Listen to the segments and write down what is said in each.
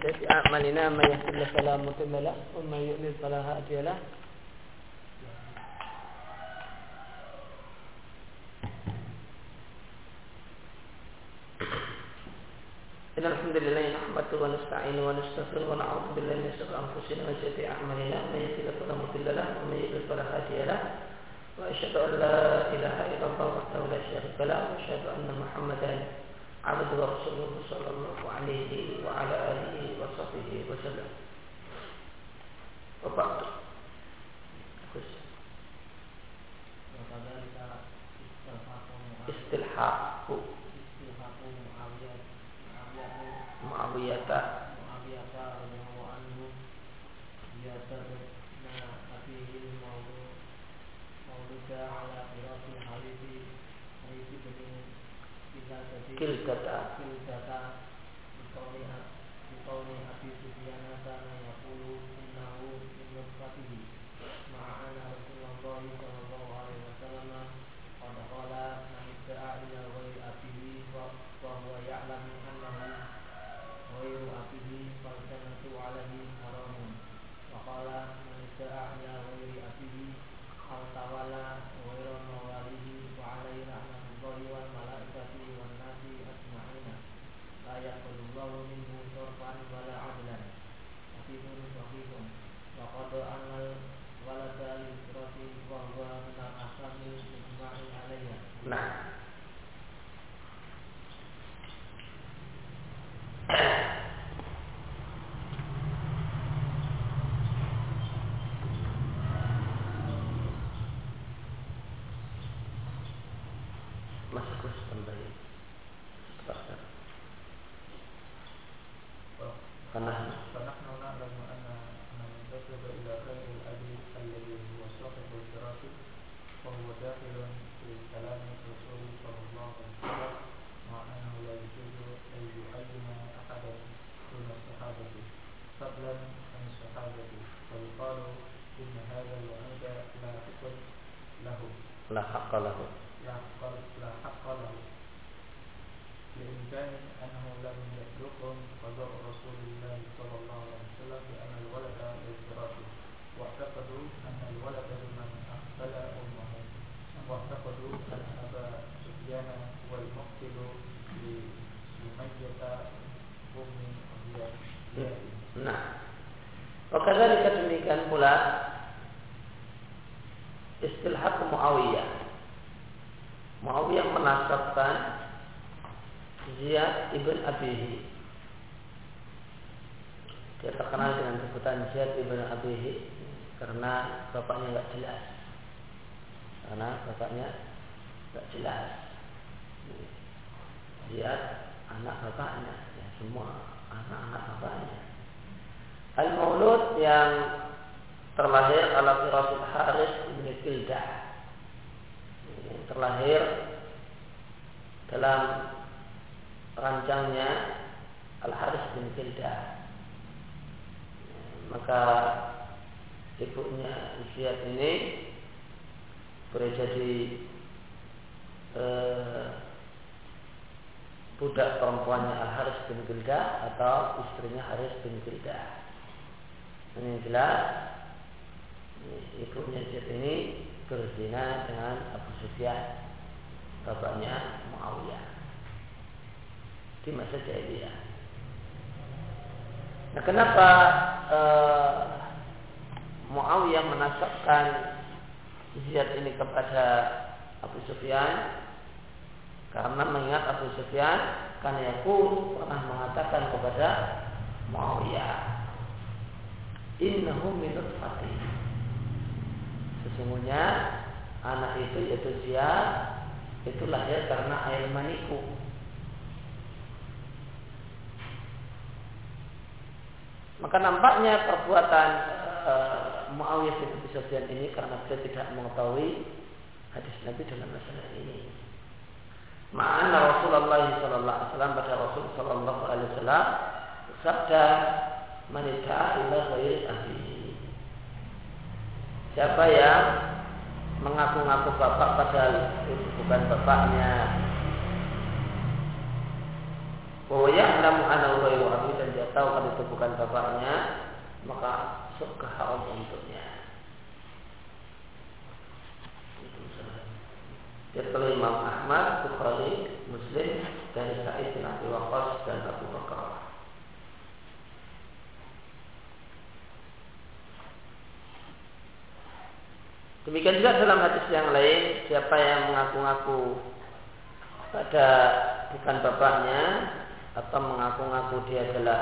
سيئات أعمالنا من يهده الله فلا مضل له ومن يضلل فلا هادي له. إن الحمد لله نحمده ونستعينه ونستغفره ونعوذ بالله من شرور أنفسنا وسيئات أعمالنا من يهده الله فلا مضل له ومن يضلل فلا هادي له. وأشهد أن لا إله إلا الله وحده لا شريك له وأشهد أن محمدا عبده ورسوله صلى الله عليه وعلى آله وصحبه وسلم. وبعد. Istilhaq Muawiyah radhiyallahu anhu yatadna abihi mauluda ala firasi halifi Kildata Bikauni Abi Sufyan kana yaqulu innahu min nutfatihi ma'ana Rasulullah sallallahu alaihi wasallam qad qala man da'a ila ghairi abihi wa huwa ya'lamu annahu ghairu abihi faltanatu alaihi haramun wa qala man da'a ila ghairi abihi aw tawalla ghairu mawalihi wa alaihi la'natullahi wal malaikati wan nasi ajma'ina la yaqulullahu minhu sarfan wala adlan hadithun sahihun wa qad anal walada lil firati wa huwa min al-ahkamil ijma'in alaiha. Nah, masuk kembali setelah karena na'lamu anna man tasaba ila ghairi al-abi alladhi huwa sahibu al-firati fa huwa dakhilun fi kalam Rasul sallallahu alaihi wasallam ma annahu la yajuzu an yu'ayyana ahadan dun sahabati fadlan an sahabati fa yuqalu inna hadha al-'abda la haqqa lahu la haqqa lahu لإمكان أنه لم يتركهم قضاء رسول الله صلى الله عليه وسلم بأن الولد للفراش واعتقدوا أن الولد لمن أقبل أمه واعتقدوا أن أبا سفيان هو المقتل لسمية أم زياد. Nah, wakadzalika demikian pula istilhaq Muawiyah. Muawiyah menasabkan Ziyad ibn Abihi. Dia terkenal dengan sebutan Ziyad ibn Abihi karena bapaknya enggak jelas. Ziyad anak bapaknya, ya semua anak-anak bapaknya. Al-Maulud yang terlahir ala firasil Haris bin Kildah. Yang terlahir dalam rancangnya Al-Haris bin Kildah. Maka ibunya Ziyad ini boleh jadi budak perempuannya Al-Haris bin Kildah atau istrinya Haris bin Kildah. Yang jelas ibunya Ziyad ini berzina dengan Abu Sufyan, bapaknya Muawiyah di masa jahiliyah. Nah, kenapa Muawiyah menasabkan Ziyad ini kepada Abu Sufyan? Karena mengingat Abu Sufyan kan yaqul pernah mengatakan kepada Muawiyah, innahu min nutfati. Sesungguhnya anak itu yaitu Ziyad itu lahir karena air maniku. Maka nampaknya perbuatan Muawiyah bin Abi Sufyan ini karena dia tidak mengetahui hadis Nabi dalam masalah ini. Ma'ana Rasulullah sallallahu alaihi wasallam pada Rasul sallallahu alaihi wasallam bersabda, "Man da'a ila ghairi abihi." Siapa yang mengaku-ngaku bapak padahal itu bukan bapaknya, bahwa ya'lamu annahu ghairu abi, dan dia tahu kalau itu bukan bapaknya, maka surga haram untuknya. Dari Imam Ahmad, Bukhari, Muslim, dari Sa'id bin Abi Waqqas dan Abu Bakar. Demikian juga dalam hadis yang lain, siapa yang mengaku-ngaku pada bukan bapaknya atau mengaku-ngaku dia adalah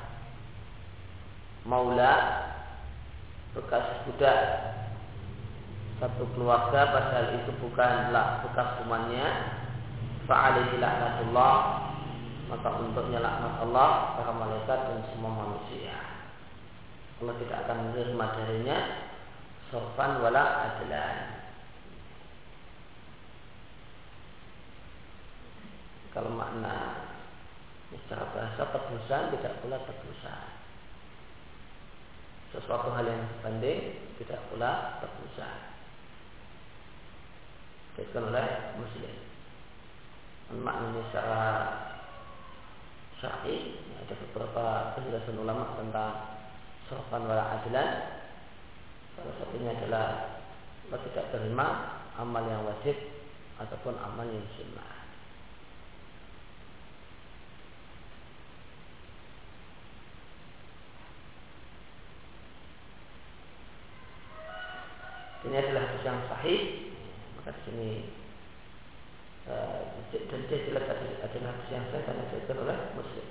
maula, bekas budak satu keluarga padahal itu bukanlah bekas temannya, fa'alaihi laknatullah, maka untuknya laknat Allah, para malaikat dan semua manusia. Allah tidak akan menerima darinya sorfan wala adlan. Kalau makna secara bahasa tebusan, tidak pula tebusan. Sesuatu hal yang sebanding, tidak pula tebusan. Dikatakan oleh Muslim. Maknanya secara syar'i, ada beberapa penjelasan ulama tentang sorfan wala adlan. Salah satunya adalah tidak terima amal yang wajib ataupun amal yang sunnah. Ini adalah hadis yang sahih. Maka di sini dan dia jelas adalah hadis yang sahih karena diriwayatkan oleh Muslim.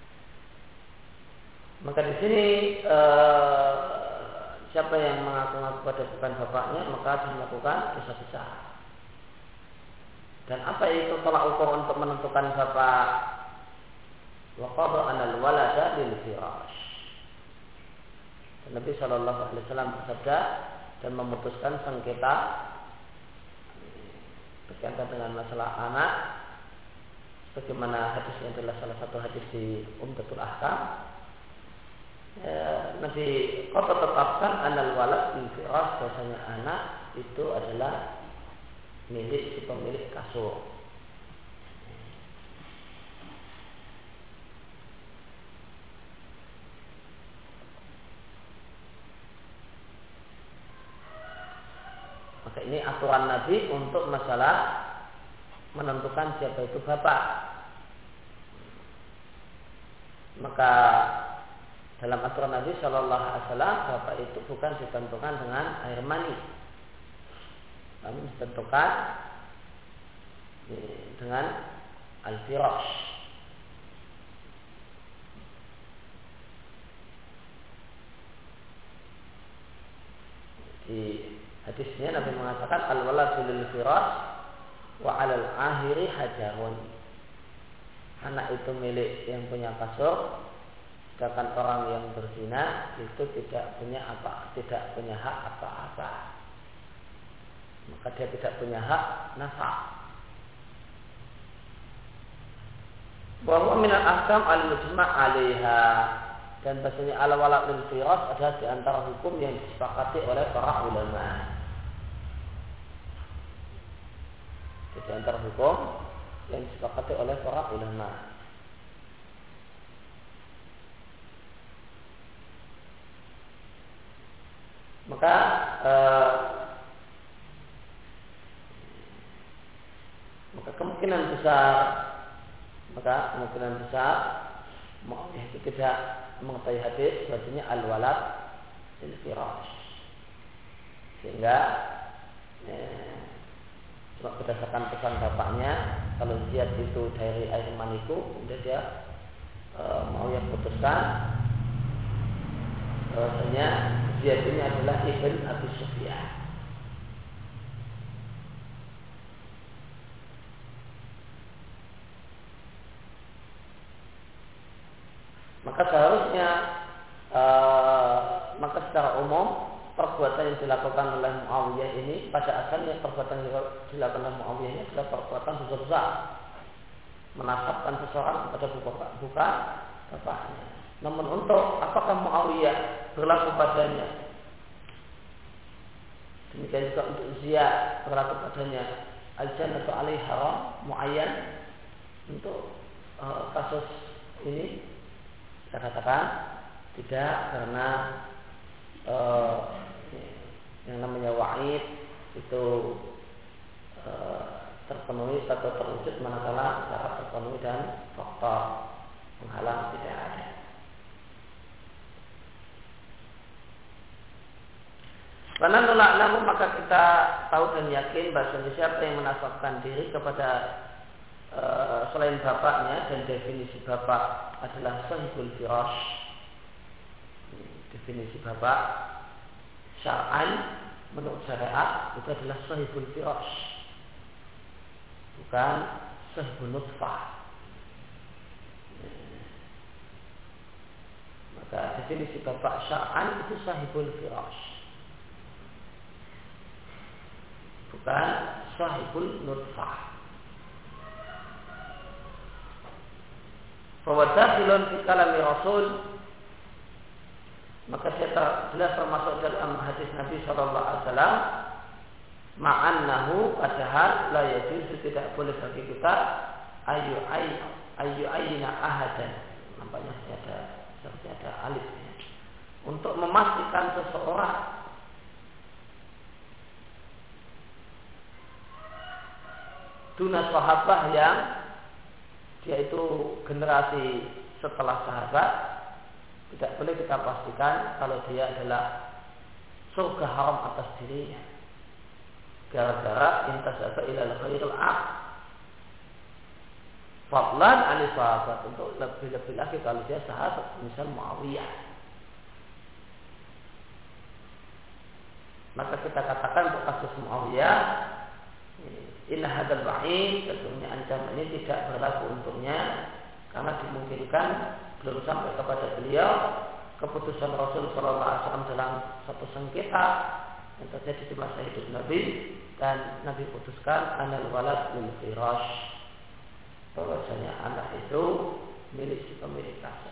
Maka di sini siapa yang mengaku-ngaku pada bukan bapaknya, maka dia melakukan dosa besar. Dan apa itu tolak ukur untuk menentukan bapak? Wa qada'ana al-walada lil firash. Nabi sallallahu alaihi wasallam bersabda dan memutuskan sengketa berkaitan dengan masalah anak, bagaimana hadisnya adalah salah satu hadis di Umdatul Ahkam. Nabi kota tetapkan anal walad bil firas, bahasanya anak itu adalah milik si pemilik kasur. Maka ini aturan Nabi untuk masalah menentukan siapa itu bapak. Maka dalam aturan Nabi Shallallahu Alaihi Wasallam, bapak itu bukan ditentukan dengan air mani, namun ditentukan dengan al-firash. Di hadisnya Nabi mengatakan al-waladu lil firash wa 'alal ahiri hajarun. Anak itu milik yang punya kasur, sedangkan orang yang berzina itu tidak punya hak apa-apa. Maka dia tidak punya hak nafkah. Wa huwa min al-ahkam al-mujma' 'alaiha. Dan bahasanya al-walad lil firas adalah di antara hukum yang disepakati oleh para ulama. Di antara hukum yang disepakati oleh para ulama. Maka kemungkinan besar Muawiyah itu tidak mengetahui hadis bahasanya al-walad lil firash, sehingga cuma berdasarkan pesan bapaknya, kalau Ziyad itu dari air maniku, kemudian dia Muawiyah putuskan bahasanya Ziyad ini adalah ibn Abi Sufyan. Maka seharusnya maka secara umum perbuatan yang dilakukan oleh Muawiyah ini pada asalnya perbuatan yang dilakukan oleh Muawiyah ini adalah perbuatan besar, menasabkan seseorang kepada bukan bapaknya. Namun untuk apakah Muawiyah berlaku padanya, demikian juga untuk Ziyad berlaku padanya al-jannatu alaihi haram muayyan. Untuk kasus ini Kita katakan tidak, karena yang namanya wa'id itu terpenuhi atau terwujud manakala syarat terpenuhi dan faktor penghalang tidak ada. Karena namun maka kita tahu dan yakin bahwa siapa yang menasabkan diri kepada selain bapaknya, dan definisi bapak adalah sahibul firash. Definisi bapak syar'an menurut syariat itu adalah sahibul firash, bukan sahibul nutfah. Maka definisi bapak syar'an itu sahibul firash, bukan sahibul nutfah. Fawadakhilun fi kalami Rasul, maka dia jelas termasuk dalam hadis Nabi sallallahu alaihi wasallam, ma'annahu, padahal la yajuz, tidak boleh bagi kita ayu ayina ahadan, nampaknya seperti ada alifnya, untuk memastikan seseorang duna sahabah yang dia itu generasi setelah sahabat. Tidak boleh kita pastikan kalau dia adalah surga haram atas dirinya gara-gara intasaba ilal khairil aq, fadlan ani sahabat, untuk lebih-lebih lagi kalau dia sahabat misal Muawiyah. Maka kita katakan untuk kasus Muawiyah, inna hadzal wa'id, sesungguhnya ancaman ini tidak berlaku untuknya, karena dimungkinkan belum sampai kepada beliau keputusan Rasul sallallahu alaihi wasallam dalam satu sengketa yang terjadi di masa hidup Nabi, dan Nabi putuskan anal walad lil firash, bahwasanya anak itu milik si pemilik kasar.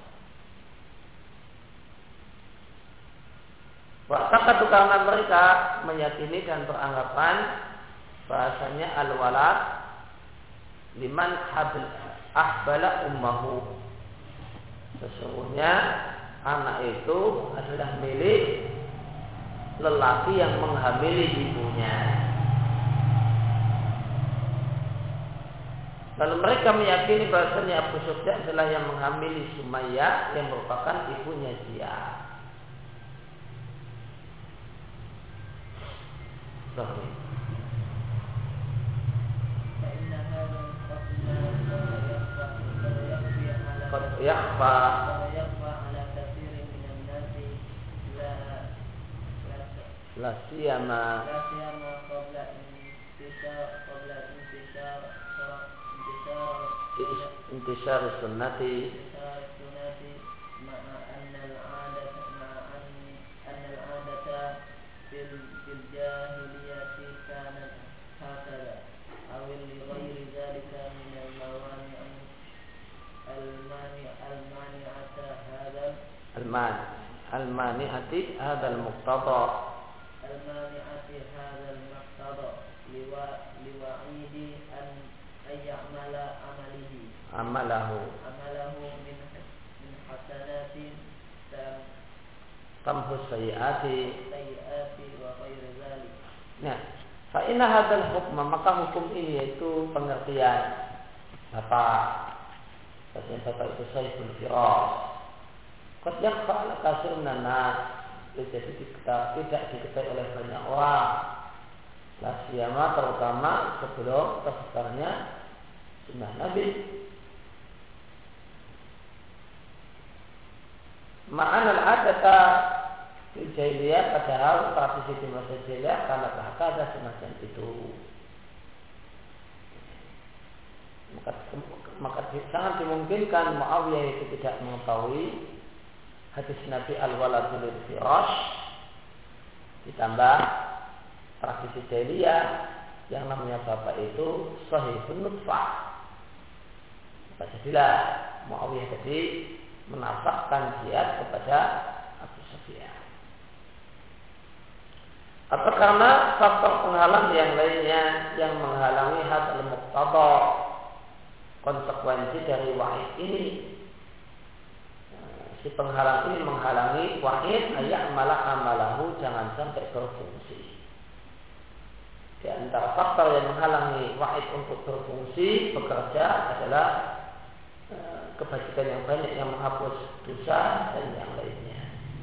Waktu karena mereka meyakini dan beranggapan bahasanya al-walad liman ahbala ummahu, sesungguhnya anak itu adalah milik lelaki yang menghamili ibunya. Lalu mereka meyakini bahasanya Abu Sufyan adalah yang menghamili Sumayyah yang merupakan ibunya dia. Yakhfa la siyama qabla intishar sunnati ma'a anna al-'adata fil jahiliyati kanat hakadha aw li ghairi dhalika min al-mawani' المانعة هذا المقتضى لوعيد أن يعمل عمله من حسنات تمحو السيئات وغير ذلك. Nah, فإن هذا الحكم, maka hukum ini yaitu pengertian bapak. Bahasanya bapak itu sahibul firash. Qad yakhfa ala katsir minan nas, jadi tidak diketahui oleh banyak orang. La siyama, terutama sebelum tersebarnya sunnah Nabi. Ma'an al-adata fil jahiliyah, padahal tradisi di masa jahiliyah karena ada semacam itu. Maka sangat dimungkinkan Muawiyah itu tidak mengetahui hadis Nabi al-waladu lil firash, ditambah tradisi jahiliyah yang namanya bapak itu sahibun nutfah. Maka jadilah Muawiyah tadi menafsirkan jihad kepada Abu Sufyan. Atau karena faktor penghalang yang lainnya yang menghalangi hadzal muqtada, konsekuensi dari wahid ini, si penghalang ini menghalangi wahid ayat malah amalahu, jangan sampai berfungsi. Di antara faktor yang menghalangi wahid untuk berfungsi bekerja adalah kebajikan yang banyak yang menghapus dosa dan yang lainnya.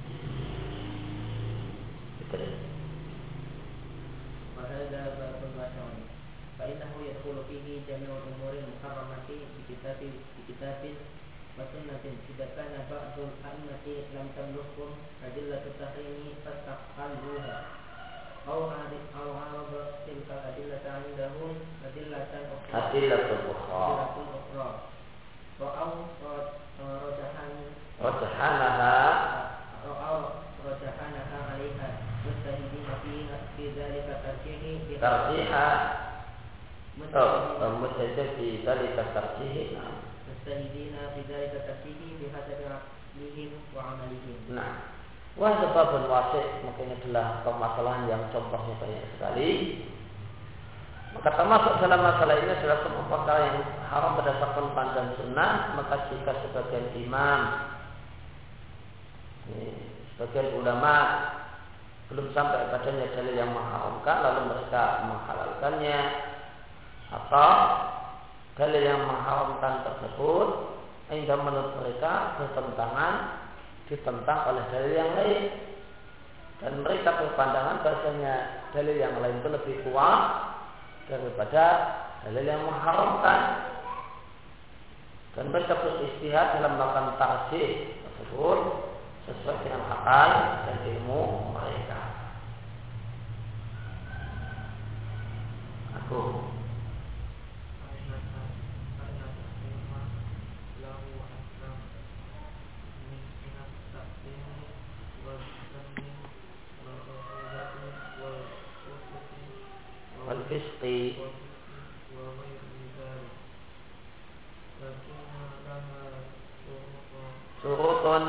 وهذا باب واسع فإنه يدخل فيه جميع الأمور المحرمة بكتاب وسنة إذا كان بعض الأئمة لم تملكهم أدلة التحريم فاستحلوها أو عرض تلك الأدلة عندهم أدلة أخرى رأوا رجحانها عليها مجتهدين في ذلك ترجيحا مجتهدين في ذلك بحسب عقلهم وعملهم. Nah, wah sebabun wasik, makanya adalah permasalahan yang contohnya banyak sekali. Maka termasuk dalam masalah ini adalah semua perkara yang haram berdasarkan pandangan sunnah. Maka jika sebagian imam, sebagian ulama belum sampai padanya dalil yang mengharamkan, lalu mereka menghalalkannya, atau dalil yang mengharamkan tersebut hingga menurut mereka ditentang oleh dalil yang lain, dan mereka berpandangan bahasanya dalil yang lain itu lebih kuat daripada dalil yang mengharamkan, dan mereka beristihad dalam melakukan tarjih tersebut sesuai dengan akal dan ilmu mereka. Al-fisqi surutun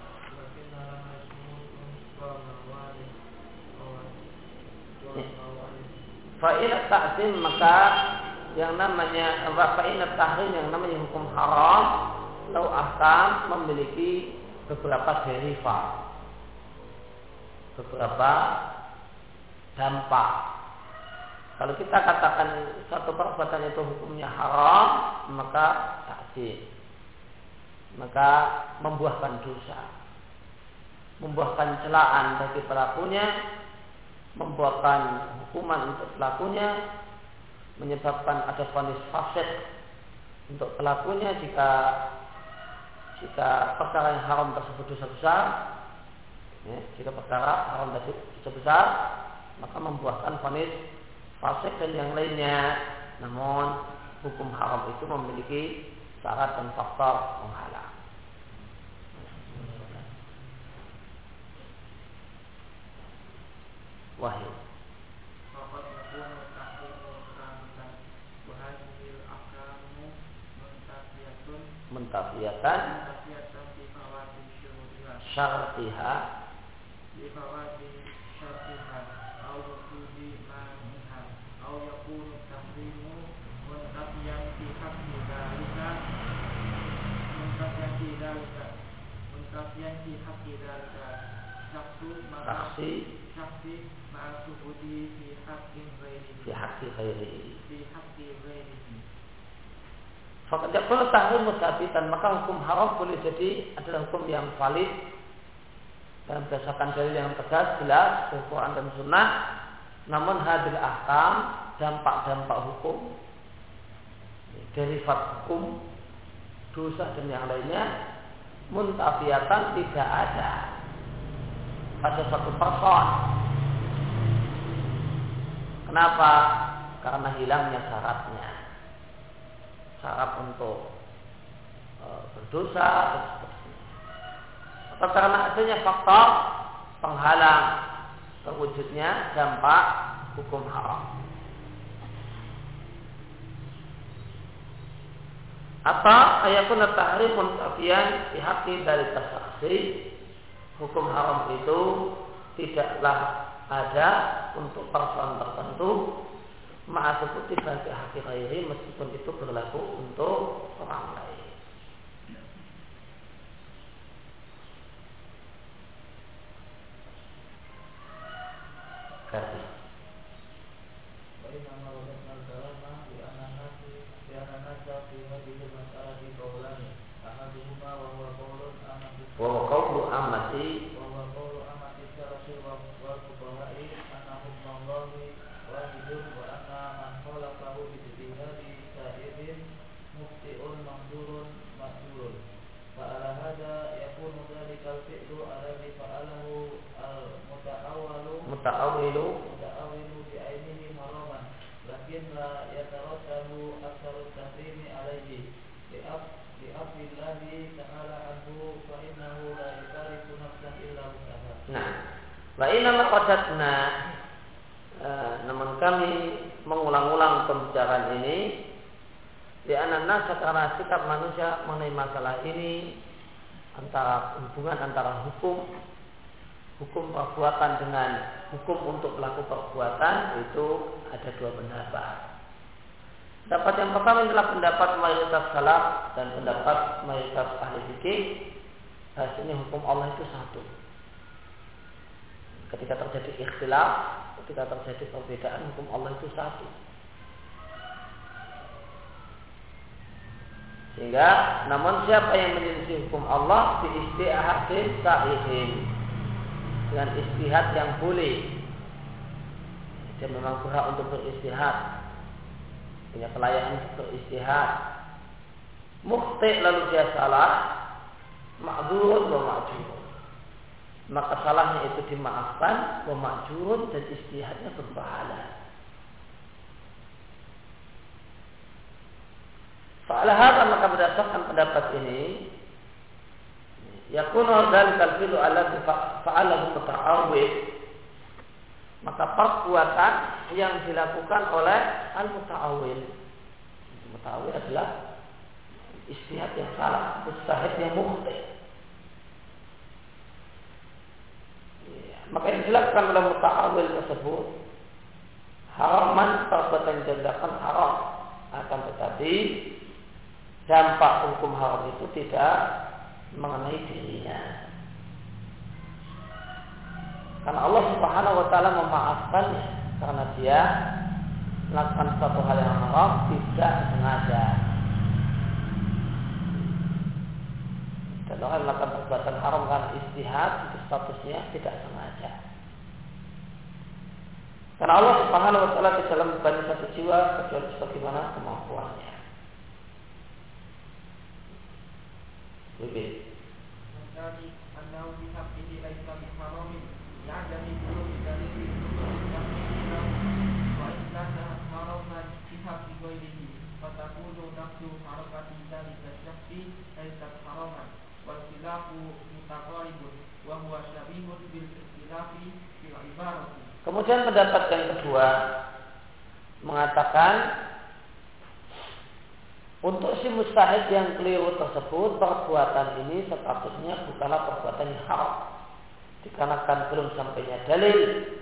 fa'inat ta'zim, maka yang namanya fa'inat tahrim, yang namanya hukum haram, lau ahkam, memiliki beberapa derivat, beberapa dampak. Kalau kita katakan satu perbuatan itu hukumnya haram, maka ta'zim, maka membuahkan dosa, membuahkan celaan bagi pelakunya, membuahkan hukuman untuk pelakunya, menyebabkan ada vonis fasik untuk pelakunya jika perkara yang haram tersebut dosa besar, jika perkara haram tersebut dosa besar, maka membuahkan vonis fasik dan yang lainnya. Namun hukum haram itu memiliki syarat dan faktor penghalang. Wahyu mentafiyatan syartiha taksi fi haqqi ghairihi. Fakat kalau tahrim musabitan, maka hukum haram boleh jadi adalah hukum yang valid dan berdasarkan dalil yang tegas jelas dari Quran dan Sunnah. Namun hadil ahkam, dampak-dampak hukum, derivat hukum, dosa dan yang lainnya, muntafiatan, tidak ada pada satu person. Kenapa? Karena hilangnya syaratnya, syarat untuk berdosa dan seterusnya, atau karena adanya faktor penghalang terwujudnya dampak hukum haram, atau ayakun tahrim muntafiyan bihaqqi dari tasaksi, hukum haram itu tidaklah ada untuk person tertentu ma'asubuti bagi haki ghairi, meskipun itu berlaku untuk orang lain. في هذه المسألة قولان أحدهما وهو قول amati السلف والفقهاء أن حكم الله واحد وأن من خالفه باجتهاد سائر مخطئ معذور مأجور. فعلى هذا يكون ذلك الفعل الذي فعله المتأول بعينه حراما، لكن لا يترتب أثر التحريم عليه لعفو الله تعالى عنه، فإنه لا يكلف نفسا إلا وسعها. Nah, wa inna qasadna, namun kami mengulang-ulang pembicaraan ini di anak karena sikap manusia mengenai masalah ini, antara hubungan antara hukum perbuatan dengan hukum untuk pelaku perbuatan itu ada dua pendapat. Pendapat yang pertama adalah pendapat mayoritas salaf dan pendapat mayoritas ahli fikih, bahasanya hukum Allah itu satu. Ketika terjadi ikhtilaf, ketika terjadi perbedaan, hukum Allah itu satu. Sehingga, namun siapa yang menyelisih hukum Allah bi istihadin sahihin, dengan istihad yang boleh, dia memang berhak untuk beristihad, punya kelayakan untuk beristihad. Mukhti' lalu dia salah, ma'dzurun wa ma'jurun, maka salahnya itu dimaafkan, wa ma'jurun, dan istihadnya berpahala. Fa'ala hadza, maka berdasarkan pendapat ini, yakunu dzalikal fi'lu alladzi fa'alahu muta'awwid, maka perbuatan yang dilakukan oleh al-muta'awwil. Muta'awwil adalah istihad yang salah, mustahid yang mukhti. Maka yang dilakukan oleh muta'awwil tersebut haraman, perbuatan yang dilakukan haram, akan tetapi dampak hukum haram itu tidak mengenai dirinya, karena Allah Subhanahu wa taala memaafkannya karena dia melakukan suatu hal yang haram tidak sengaja. Dan orang melakukan perbuatan haram karena istihad, itu statusnya tidak sengaja. Karena Allah Subhanahu wa taala tidak dalam membebani satu jiwa kecuali sebagaimana kemampuannya. Lebih. Jadi, anda bisa pilih lagi kami haramin, yang jadi belum dari itu, yang kita, wajibkan haraman pihak digoyini, fatakulu nafsu harakati dari tersyakti, aisyat haraman, wasilaku mutaqaribun, wa huwa syabihun bil istilafi bil ibarati. Kemudian pendapat yang kedua mengatakan, untuk si mustahid yang keliru tersebut, perbuatan ini statusnya bukanlah perbuatan yang haram, dikarenakan belum sampainya dalil,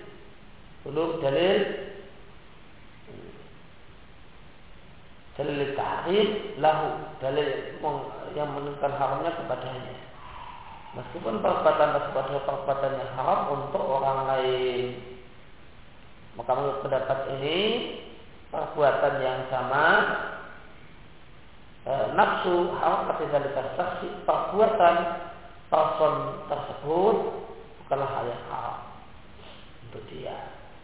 dalil tahrim lahu, dalil yang menunjukkan haramnya kepadanya. Meskipun perbuatan tersebut adalah perbuatan yang haram untuk orang lain, maka menurut pendapat ini perbuatan yang sama, nafsu haram ketika saksi, perbuatan person tersebut bukanlah hal yang haram untuk dia.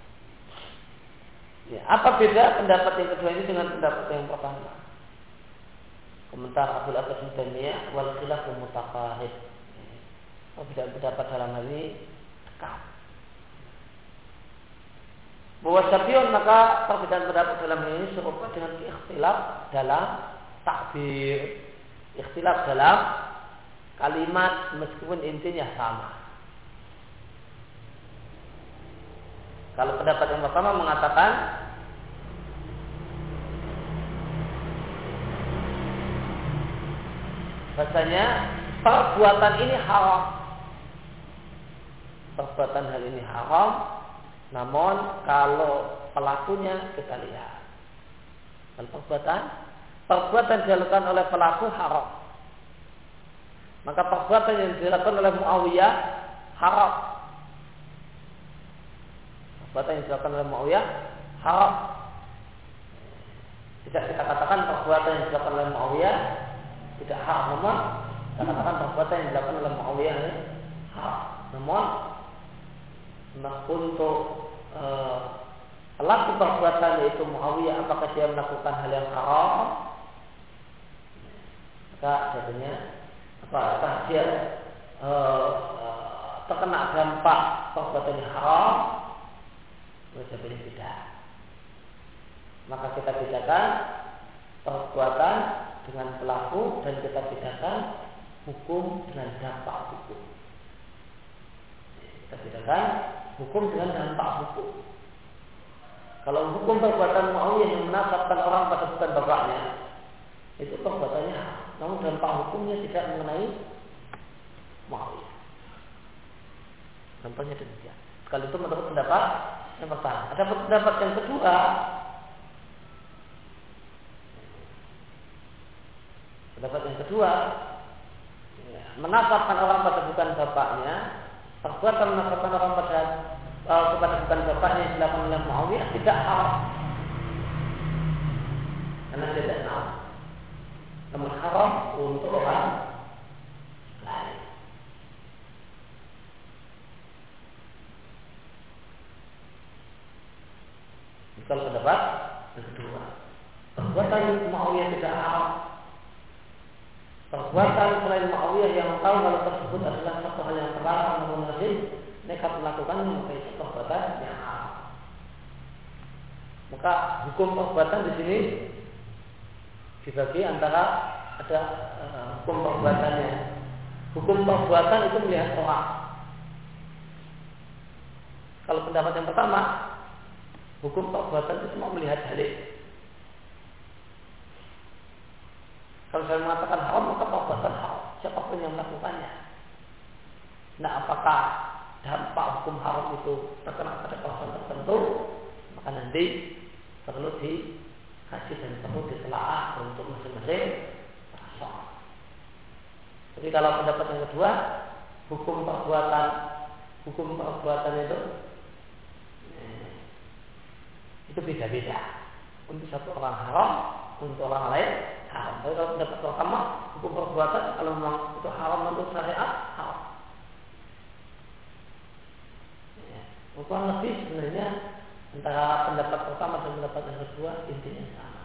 Ya, apa beda pendapat yang kedua ini dengan pendapat yang pertama? Komentar Abdul Abbas Mutaniyah, wal khilafu mutaqarib. Perbedaan pendapat dalam hal ini dekat. Bahwa syafi'un, maka perbedaan pendapat dalam hal ini serupa dengan ikhtilaf dalam takbir, ikhtilaf dalam kalimat meskipun intinya sama. Kalau pendapat yang pertama mengatakan bahasanya perbuatan ini haram, perbuatan hal ini haram, namun kalau pelakunya kita lihat, kalau perbuatan dilakukan oleh pelaku haram, maka perbuatan yang dilakukan oleh Muawiyah haram. Perbuatan yang dilakukan oleh Muawiyah haram. Tidak kita katakan perbuatan yang dilakukan oleh Muawiyah tidak haram, namun kita katakan perbuatan yang dilakukan oleh Muawiyah ini haram. Namun untuk pelaku perbuatan yaitu Muawiyah, apakah dia melakukan hal yang haram? Maka jadinya apakah dia terkena dampak perbuatan yang haram? Jadinya tidak. Maka kita bedakan perbuatan dengan pelaku dan kita bedakan hukum dengan dampak hukum. Kita bedakan hukum dengan dampak hukum. Kalau hukum perbuatan Muawiyah yang menasabkan orang pada bukan bapaknya, itu perbuatannya, namun dampak hukumnya tidak mengenai Muawiyah. Contohnya demikian. Sekali itu menurut pendapat yang pertama. Ada pendapat yang kedua. Pendapat yang kedua, menasabkan orang pada bukan bapaknya, perbuatan menasabkan orang kepada bukan bapaknya yang dilakukan oleh Muawiyah tidak haram, karena tidak tahu. Namun haram untuk orang lain. Kalau pendapat yang kedua, perbuatan Muawiyah tidak haram. Perbuatan selain Muawiyah yang tahu hal tersebut adalah satu hal yang terlarang namun masih nekat melakukannya, maka itu perbuatan yang haram. Maka hukum perbuatan di sini dibagi antara ada hukum perbuatannya. Hukum perbuatan itu melihat orang. Kalau pendapat yang pertama, hukum perbuatan itu cuma melihat dalil. Kalau saya mengatakan haram, maka perbuatan haram. Siapapun yang melakukannya. Nah, apakah dampak hukum haram itu terkena pada perbuatan tertentu? Maka nanti perlu dikaji dan perlu ditelaah untuk masing-masing pasal. Jadi kalau pendapat yang kedua, hukum perbuatan itu beda-beda. Untuk satu orang haram, untuk orang lain haram. Tapi kalau pendapat pertama, hukum perbuatan kalau memang itu haram menurut syariat, haram. Kurang lebih sebenarnya antara pendapat pertama dan pendapat yang kedua intinya sama.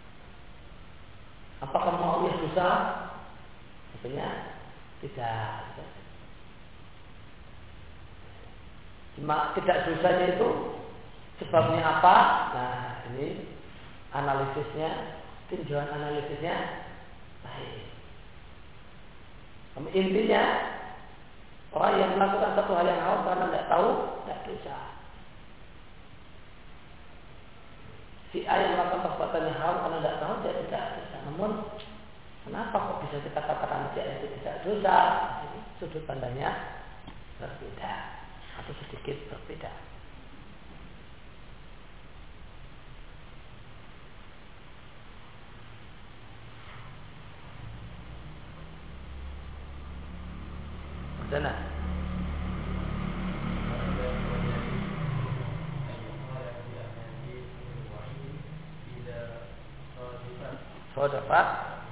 Apakah Muawiyah dosa? Sebenarnya tidak. Cuma tidak dosanya itu sebabnya apa? Nah, ini analisisnya, tinjauan analisisnya baik. Intinya orang yang melakukan satu hal yang haram karena tidak tahu, tidak dosa. Si A yang melakukan perbuatan yang haram karena tidak tahu, dia tidak dosa. Namun kenapa kok bisa kita katakan dia itu tidak dosa? Jadi sudut pandangnya berbeda atau sedikit berbeda. Sana. Sodafat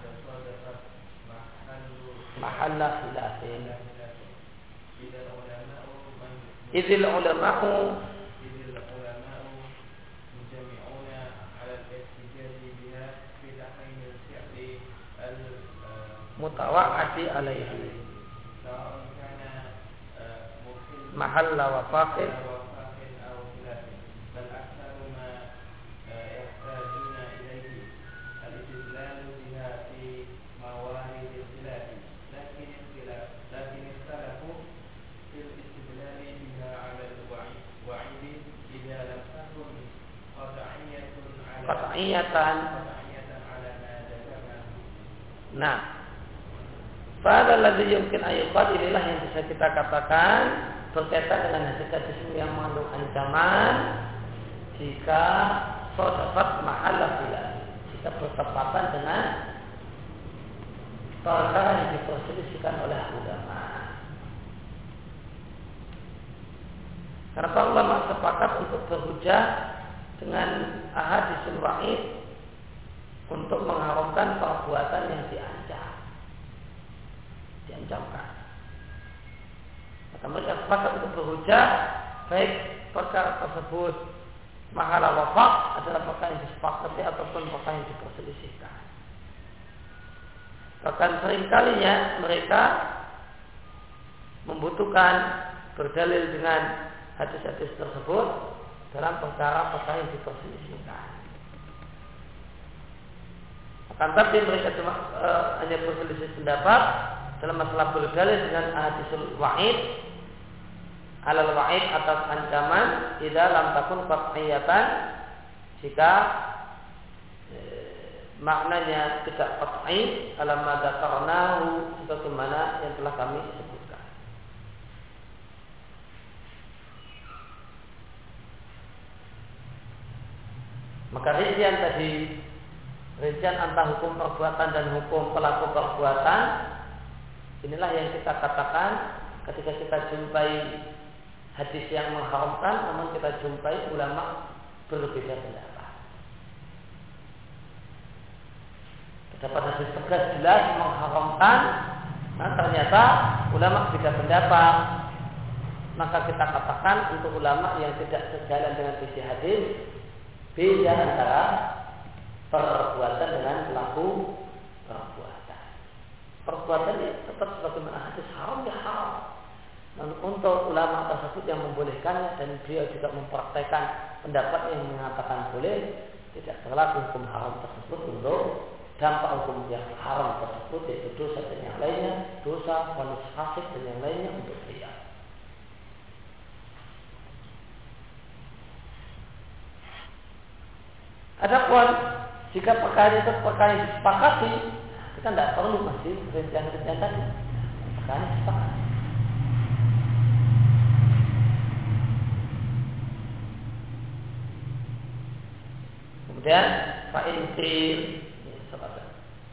mahalla khilafin. Idil ulama'u mujami'una 'ala al-ihtijaj biha fi tahrim al-fi'li al-mutawaqqati 'alayhi. Mahalla wa faqil bal aktsaru ma yahtajuna ilayhi al-istidlal biha fi mawarid al-khilaf lakin ikhtalafu fil istidlal biha 'ala al-wa'id idza lam takun qat'iyatan 'ala ma dzakarna. Nah, pada ladzi yumkin ayat inilah yang bisa kita katakan berkaitan dengan hadis-hadis yang mengandung ancaman jika sodafat mahalla khilaf, jika bertepatan dengan perkara yang diperselisihkan oleh ulama. Karena para ulama sepakat untuk berhujjah dengan ahadisul wa'id untuk mengharamkan perbuatan yang diancamkan. Maka mereka sepakat untuk berhujjah baik perkara tersebut mahala wafak adalah perkara yang disepakati ataupun perkara yang diperselisihkan. Bahkan seringkalinya mereka membutuhkan berdalil dengan hadis-hadis tersebut dalam perkara-perkara yang diperselisihkan. Akan tapi mereka cuma hanya berselisih pendapat dalam masalah berdalil dengan hadisul wa'id, alal wa'id atas ancaman idza lam takun qat'iyatan, jika maknanya tidak qat'i alam ma dzakarnahu sebagaimana yang telah kami sebutkan. Maka rincian tadi, rincian antara hukum perbuatan dan hukum pelaku perbuatan, inilah yang kita katakan ketika kita jumpai hadis yang mengharamkan, namun kita jumpai ulama berbeda pendapat. Terdapat hadis tegas jelas mengharamkan, nah ternyata ulama beda pendapat. Maka kita katakan untuk ulama yang tidak sejalan dengan isi hadis, beda antara perbuatan dengan pelaku perbuatan. Perbuatan ini tetap sebagaimana hadis haram ya haram. Namun untuk ulama tersebut yang membolehkannya dan beliau juga mempraktekkan pendapat yang mengatakan boleh, tidak berlaku hukum haram tersebut untuk dampak hukum yang haram tersebut, yaitu dosa dan yang lainnya, dosa, vonis fasik dan yang lainnya untuk beliau. Adapun jika perkara itu perkara yang disepakati, kita tidak perlu masih rincian-rincian tadi. Perkara yang disepakati. Kemudian fa'intil sahabat.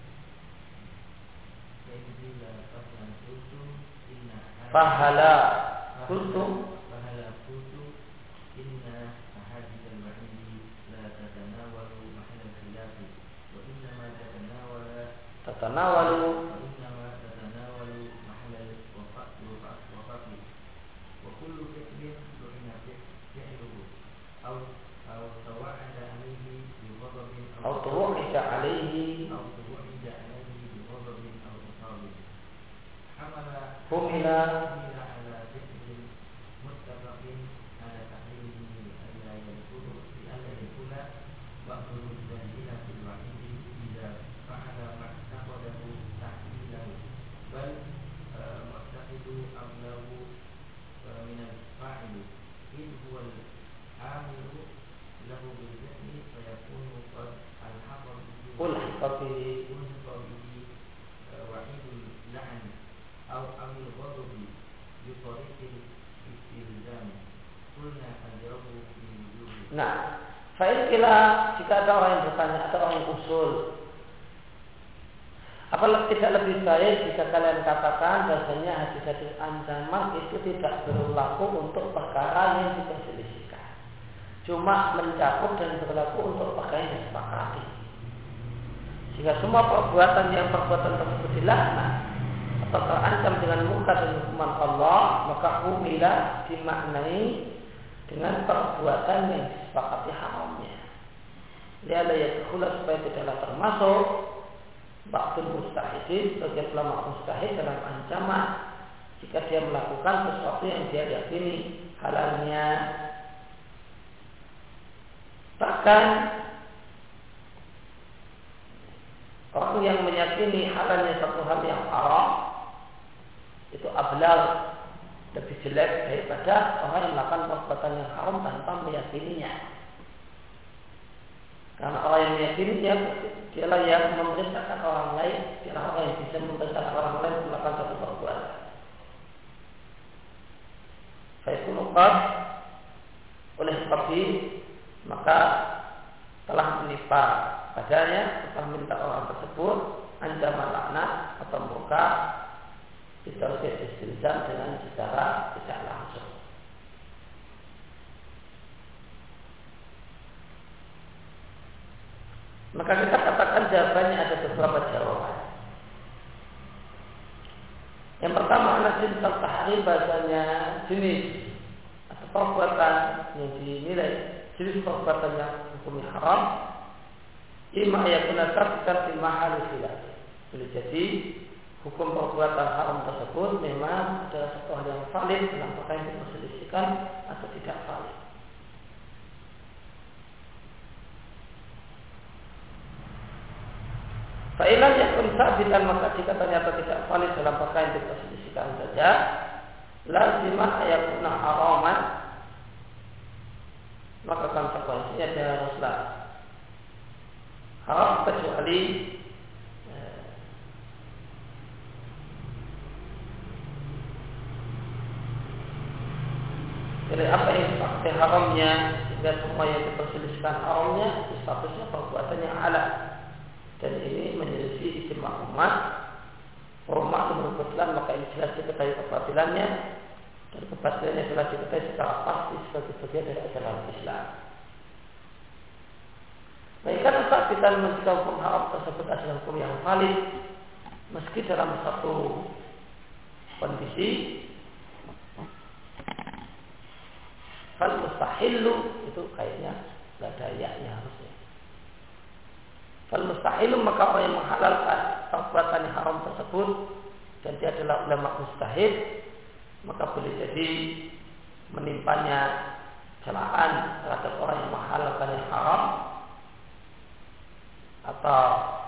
Fahala kuntum tatanawalu atau tuwaqida alaihi humila Nah, fa'ilah jika ada orang yang bertanya atau orang yang usul, apalagi tidak lebih baik jika kalian katakan bahasanya hadis-hadis ancaman itu tidak berlaku untuk perkara yang diperselisihkan, cuma mencakup dan berlaku untuk perkara yang disepakati. Jika semua perbuatan tersebut dilaknat atau terancam dengan murka dan hukuman Allah, maka humilah dimaknai dengan perbuatan yang disepakati haramnya. Lihatlah ya supaya tidaklah termasuk ba'dul mustahidin, sebagian ulama mustahid dalam ancaman jika dia melakukan sesuatu yang dia yakini halalnya. Bahkan orang yang meyakini halalnya satu hal yang haram itu ablar, lebih jelek daripada orang yang melakukan perbuatan yang haram tanpa meyakininya. Karena orang yang meyakininya, dialah yang memerintahkan orang lain, dialah orang yang bisa memerintahkan orang lain melakukan satu perbuatan. Faikunukab oleh sebab ini, maka telah menimpa padanya, telah minta orang tersebut ancaman laknat atau murka ditarikh istilzam dengan secara tidak langsung. Maka kita katakan jawabannya ada beberapa jawaban. Yang pertama adalah jenis tahrim, bahasanya jenis atau perbuatan yang dinilai jenis perbuatan yang hukumnya haram. Ima yakuna tarkan fi mahal khilaf. Boleh jadi hukum perbuatan haram tersebut memang adalah satu hal yang valid dalam perkara yang diperselisihkan atau tidak valid. Fa'ilah yakun sabitan, maka jika ternyata tidak valid dalam perkara yang diperselisihkan saja, lazimah yakuna haraman, maka konsekuensinya dia haruslah haram kecuali dari apa yang dipakai haramnya, sehingga semua yang diperselisihkan haramnya statusnya perbuatan yang halal. Dan ini menyelisih ijma' umat. Umat berkebetulan, maka ini jelas diketahui kebatilannya, dan kebatilannya jelas diketahui secara pasti sebagai bagian dari ajaran Islam. Baik, karena saat kita menjadikan hukum haram tersebut adalah hukum yang valid, meski dalam satu kondisi, fal mustahilu itu kayaknya nggak ada ya harusnya. Fal mustahilu, maka orang yang menghalalkan perbuatan yang haram tersebut dan dia adalah ulama mustahil, maka boleh jadi menimpanya celaan terhadap orang yang menghalalkan yang haram atau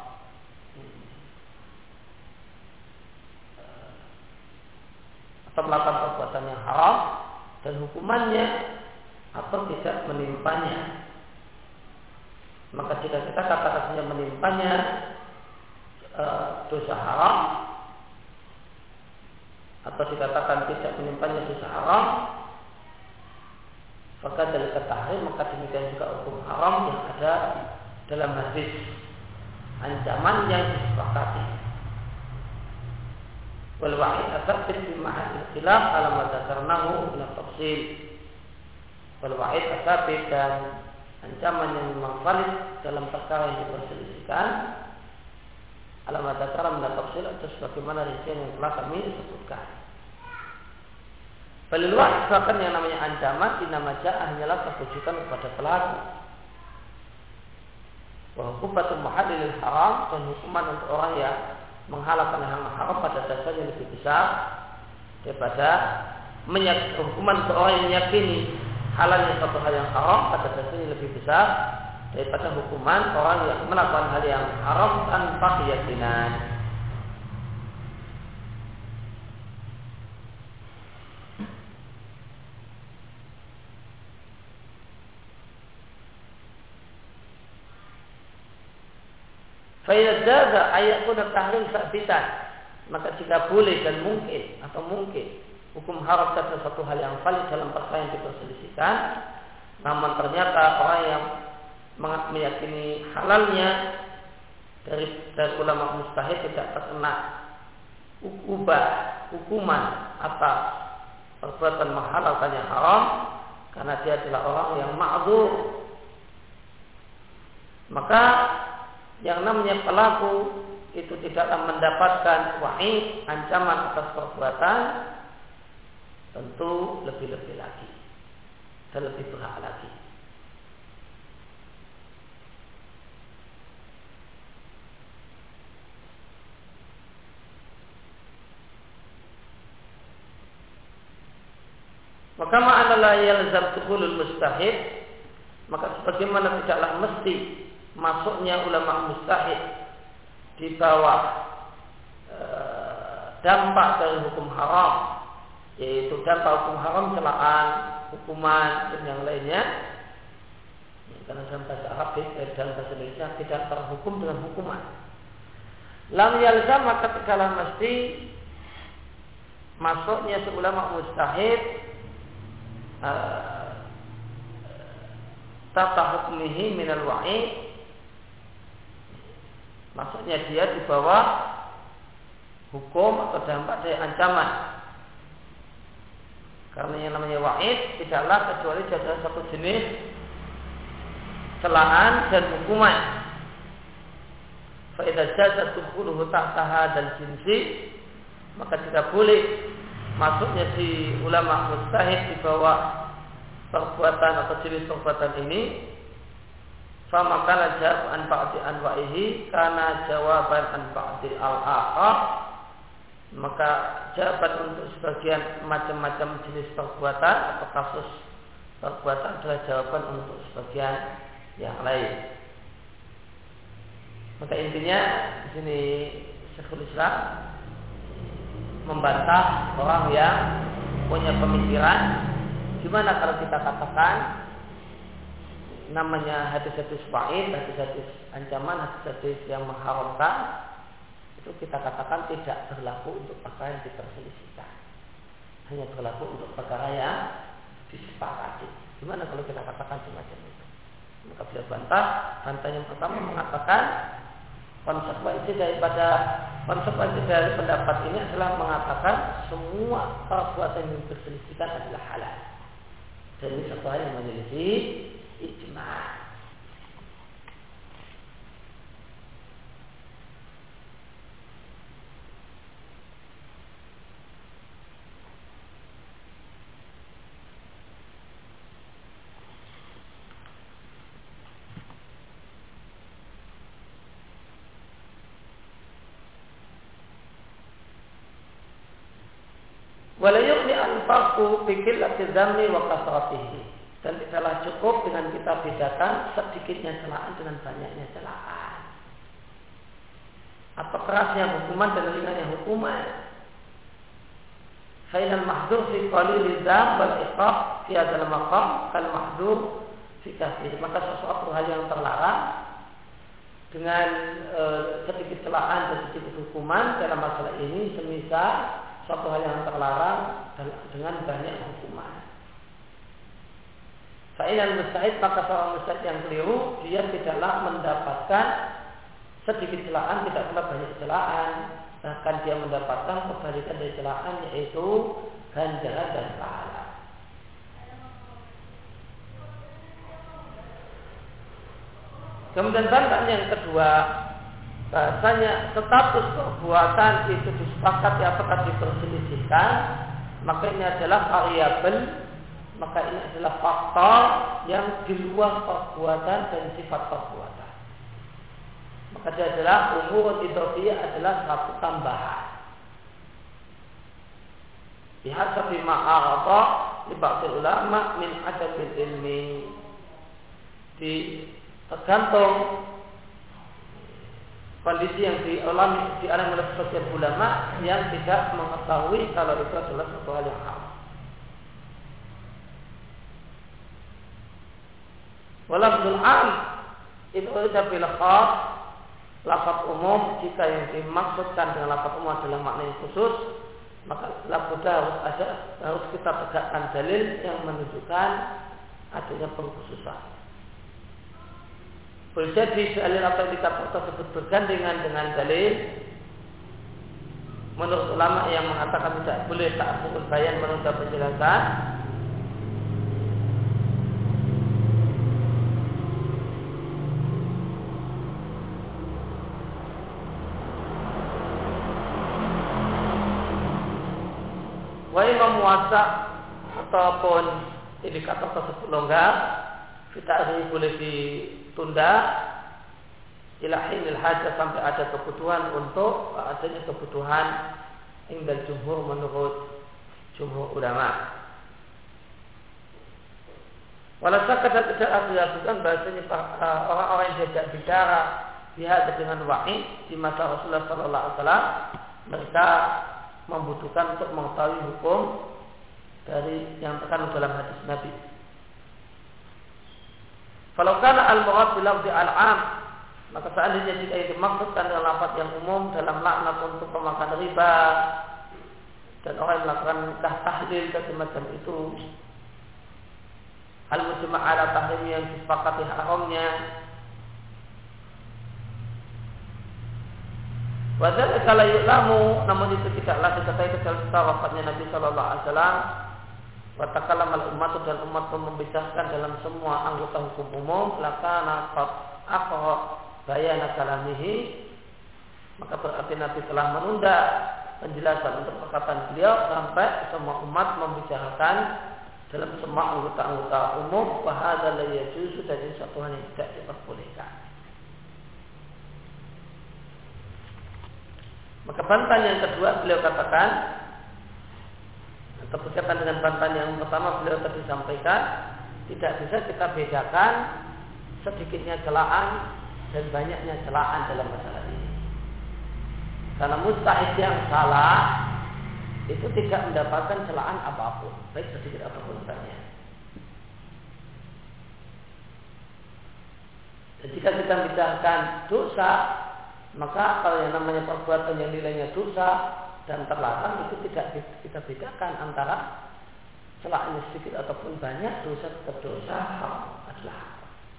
melakukan perbuatan yang haram dan hukumannya atau tidak menimpanya. Maka jika kita katakan saja menimpanya dosa haram atau dikatakan tidak menimpanya dosa haram, maka dari tahrim, maka demikian juga hukum haram yang ada dalam hadis ancaman yang disepakati. Wal wa'id asabit fi mahal khilaf ala ma dzakarnahu min at-tafsil. Wal wa'id asabit, dan ancaman yang memang valid dalam perkara yang diperselisihkan ala ma dzakarna min at-tafsil, atau sebagaimana rincian yang telah kami sebutkan. Balil wa'id, bahkan yang namanya ancaman dinamaja hanyalah tertujukan kepada pelaku. Wa hukumatul muhallilil haram, dan hukuman untuk orang yang menghalalkan yang haram pada dasarnya lebih besar daripada hukuman untuk orang yang meyakini halalnya suatu hal yang haram pada dasarnya lebih besar daripada hukuman orang yang melakukan hal yang haram tanpa keyakinan. Fa'idza jaza ayatun tahrim sabitan, maka jika boleh dan mungkin atau mungkin hukum haram adalah satu hal yang valid dalam perkara yang diperselisihkan, namun ternyata orang yang meyakini halalnya dari ulama mustahil tidak terkena hukuman atas perbuatan menghalalkan yang haram karena dia adalah orang yang ma'dzur, maka yang namanya pelaku itu tidaklah mendapatkan wa'id, ancaman atas perbuatan, tentu lebih-lebih lagi dan lebih berat lagi. Maka ma'analah yalzam dukhulul mustahid, maka sebagaimana tidaklah mesti masuknya ulama mustahid di bawah dampak dari hukum haram, yaitu dampak hukum haram, celaan, hukuman dan yang lainnya. Karena dalam bahasa Arab dalam bahasa Indonesia tidak terhukum dengan hukuman. Lam yalzam, maka tidaklah mesti masuknya seulama mustahid tata hukmihi minal wa'id, maksudnya dia di bawah hukum atau dampak dari ancaman. Karena yang namanya wa'id tidaklah kecuali ada satu jenis celaan dan hukuman. fa idza jaza dukhuluhu tahtaha dan jinsi, maka tidak boleh masuknya si ulama mujtahid di bawah perbuatan atau jenis perbuatan ini. Fa maka jawab an ba'di anwa'ihi kana jawaban an ba'di al-akhar, maka jawaban untuk sebagian macam-macam jenis perbuatan atau kasus perbuatan adalah jawaban untuk sebagian yang lain. Maka intinya di sini Syekhul Islam membantah orang yang punya pemikiran gimana kalau kita katakan namanya hadis-hadis wa'id, hadis-hadis ancaman, hadis-hadis yang mengharamkan itu kita katakan tidak berlaku untuk perkara yang diperselisihkan, hanya berlaku untuk perkara yang disepakati. Gimana kalau kita katakan semacam itu? Maka beliau bantah yang pertama mengatakan konsekuensi dari pendapat ini adalah mengatakan semua perbuatan yang diperselisihkan adalah halal. Dan ini satu hal yang menyelisih ijma'. Wala yughni al-farqu bi qillati dhammi wa kasratihi, dan tidaklah cukup dengan kita bedakan sedikitnya celaan dengan banyaknya celaan, atau kerasnya hukuman dan ringannya hukuman. Fainal mahdzur fi qalil dzam wal iqab fi hadzal maqam kal mahdzur fi katsir. Maka sesuatu hal yang terlarang dengan sedikit celaan dan sedikit hukuman dalam masalah ini semisal suatu hal yang terlarang dengan banyak hukuman. Fa'inal mustahid, maka seorang mustahid yang keliru, dia tidaklah mendapatkan sedikit celaan, tidak pula banyak celaan, bahkan dia mendapatkan kebalikan dari celaan, yaitu ganjaran dan pahala. Kemudian bantahan yang kedua, bahasanya status perbuatan itu disepakati apakah diperselisihkan, maka ini adalah variabel, maka ini adalah faktor yang di luar perbuatan dan sifat perbuatan. Maka dia adalah umur idhofiyah, adalah satu tambahan. Bihasabi ma'arata li ba'dil ulama min adabil ilmi, tergantung kondisi yang dialami oleh sebagian ulama yang tidak mengetahui kalau itu adalah suatu hal yang haram. Walafzul am itu adalah bil khas, lafaz umum. Jika yang dimaksudkan dengan lafaz umum adalah makna yang khusus, maka labudnya harus kita tegakkan dalil yang menunjukkan adanya pengkhususan. Boleh jadi dalil apa yang dikatakan tersebut bergandengan dengan dalil menurut ulama yang mengatakan tidak boleh ta'akhirul bayan, menunda penjelasan. Wa imam muwasa ataupun indikator tersebut longgar, kita boleh ditunda ila hinil hajah, sampai ada kebutuhan, untuk adanya kebutuhan indal jumhur, menurut jumhur ulama. Walau sekadar tidak dilakukan bahasanya orang-orang yang diajak bicara dihadap dengan wahid di masa Rasulullah Sallallahu Alaihi Wasallam, mereka membutuhkan untuk mengetahui hukum dari yang terkandung dalam hadis Nabi. Kalau kana al-murad bil lafzi al-am, maka seandainya jika itu dimaksudkan dengan lafaz yang umum dalam laknat untuk pemakan riba dan orang yang melakukan tahlil dan semacam itu, al-mujma' ala tahrim yang disepakati haramnya, wajar kalau yu'lamu, namun itu tidaklah diketahui kecuali setelah wafatnya Nabi Sallallahu Alaihi Wasallam. Watakallam al-ummatu, dan umat pun membicarakan dalam semua anggota hukum umum, lakana qad aqra bayana kalamihi, maka berarti Nabi telah menunda penjelasan untuk perkataan beliau sampai semua umat membicarakan dalam semua anggota-anggota umum bahasa la yajuzu, dari suatu hal yang tidak diperbolehkan. Maka bantahan yang kedua beliau katakan, atau berkaitan dengan bantahan yang pertama beliau tadi sampaikan, tidak bisa kita bedakan sedikitnya celaan dan banyaknya celaan dalam masalah ini. Karena mustahid yang salah itu tidak mendapatkan celaan apapun, baik sedikit apapun banyak. Dan jika kita bicarakan dosa, maka kalau yang namanya perbuatan yang nilainya dosa dan terlarang itu tidak kita bedakan antara celaannya sedikit ataupun banyak, dosa tetap dosa, haram adalah haram.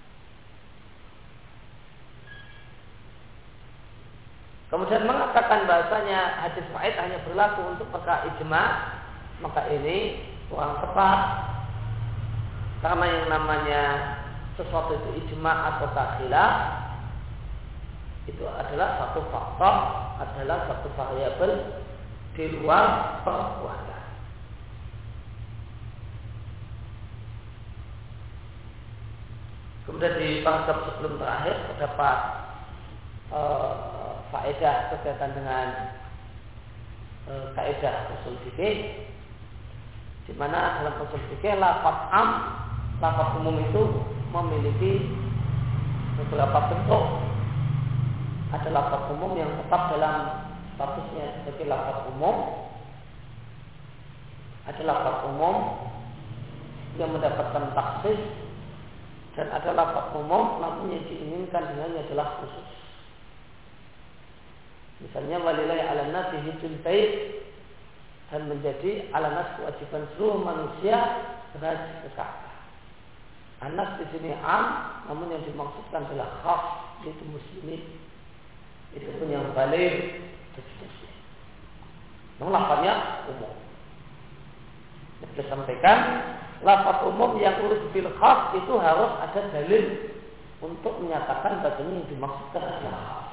Kemudian mengatakan bahasanya hadis wa'id hanya berlaku untuk perkara ijma', maka ini kurang tepat. Karena yang namanya sesuatu itu ijma' atau khilaf itu adalah satu faktor, adalah satu variabel di luar perbuatan. Kemudian di paragraf sebelum terakhir terdapat faedah berkaitan dengan kaidah usul fikih, di mana dalam usul fikih lafaz umum itu memiliki beberapa bentuk. Ada lafaz umum yang tetap dalam statusnya sebagai lafaz umum, ada lafaz umum yang mendapatkan taksis, dan ada lafaz umum namun yang diinginkan dengannya adalah khusus. Misalnya walillahi 'alan nasi hijjul bait, dan menjadi 'alan nas kewajiban seluruh manusia berhaji ke Ka'bah. Anas di sini am, namun yang dimaksudkan adalah khas, yaitu muslimin. Itu pun yang balik dan seterusnya. Namun lafaznya umum. Yang kita sampaikan, lafaz umum yang urus bil khas itu harus ada dalil untuk menyatakan bahasanya yang dimaksudkan adalah khas.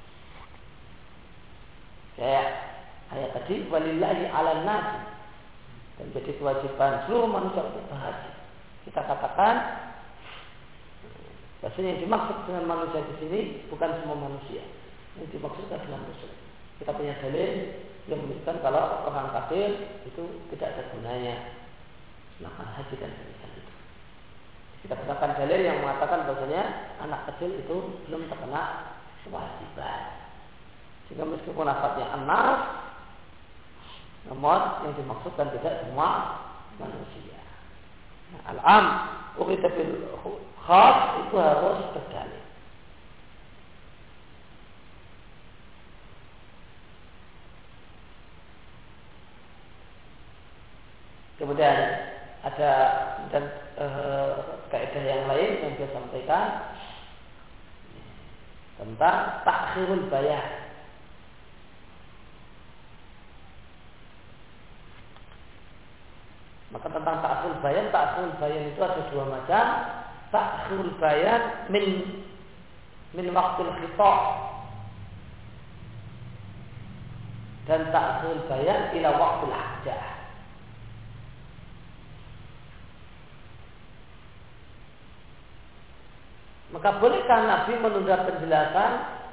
Kayak ayat tadi, walillahi 'alan nas, dan jadi kewajiban seluruh manusia untuk berhaji. Kita katakan bahasanya yang dimaksud dengan manusia di sini bukan semua manusia, yang dimaksudkan adalah muslim. Kita punya dalil yang menunjukkan kalau orang kafir itu tidak ada gunanya melakukan haji dan semisal itu. Kita gunakan dalil yang mengatakan bahasanya anak kecil itu belum terkena kewajiban. Sehingga meskipun lafaznya anas, namun yang dimaksudkan tidak semua manusia. Nah, al-am urida bil khas itu harus berdalil. Kemudian ada kaidah yang lain yang dia sampaikan tentang takhirul bayan. Maka tentang ta'khirul bayan itu ada dua macam. Ta'khirul bayan min waqtil khitab, dan ta'khirul bayan ila waqtil hajah. Maka bolehkah Nabi menunda penjelasan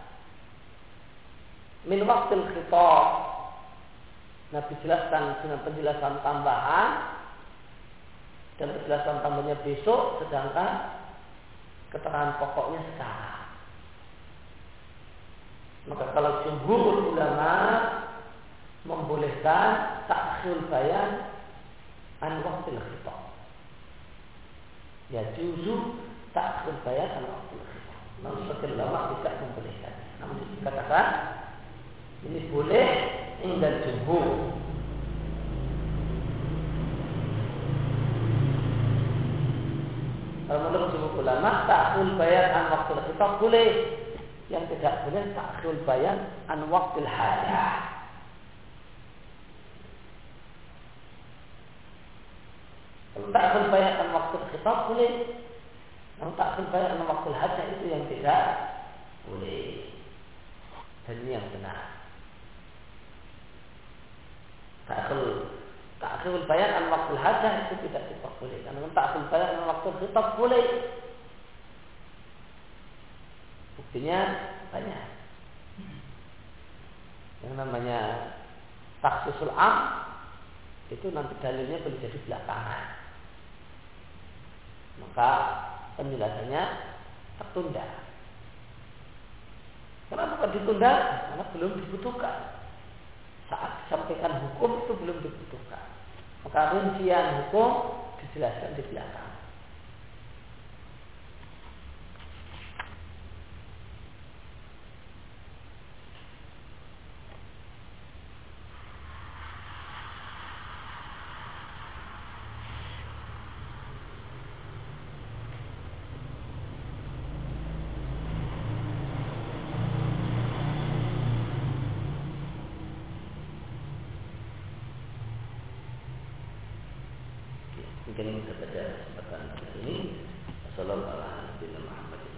min waqtil khitab? Nabi jelaskan dengan penjelasan tambahan, dan penjelasan tambahnya besok, sedangkan keterangan pokoknya sekarang. Maka kalau jumhur ulama membolehkan ta'khirul bayan an waqtil khitab, ya juzu ta'khirul bayan an waqtil khitab. Namun sebagian ulama tidak membolehkan. Namun dikatakan ini boleh indah jumhur. Kalau menurut jumhur ulama, ta'khirul bayan an waqtil khitab boleh. Yang tidak boleh ta'khirul bayan an waqtil hajah. Kalau ta'khirul bayan an waqtil khitab boleh. Yang ta'khirul bayan an waqtil hajah itu yang tidak boleh. dan ini yang benar. Ta'khirul bayan an waktu hajah itu tidak diperbolehkan. Namun ta'khirul bayan an waktu khitab boleh. Buktinya banyak. Yang namanya takhsisul am itu nanti dalilnya boleh jadi belakangan. Maka penjelasannya tertunda. Kenapa ditunda? Karena belum dibutuhkan. Saat disampaikan hukum itu belum dibutuhkan. Maka rincian hukum dijelaskan di belakang. Mungkin kita pada kesempatan kali ini. Wassalamualaikum warahmatullahi wabarakatuh.